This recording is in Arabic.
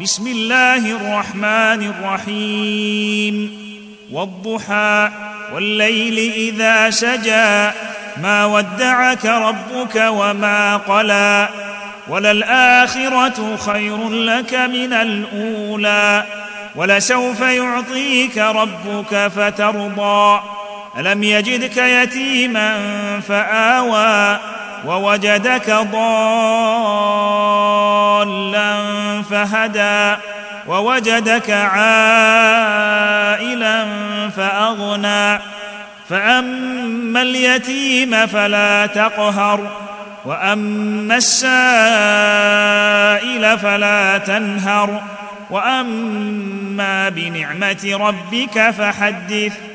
بسم الله الرحمن الرحيم والضحى والليل إذا سجى ما ودعك ربك وما قلى وللآخرة خير لك من الأولى ولسوف يعطيك ربك فترضى ألم يجدك يتيما فآوى ووجدك ضالا فهدى ووجدك عائلا فأغنى فأما اليتيم فلا تقهر وأما السائل فلا تنهر وأما بنعمة ربك فحدث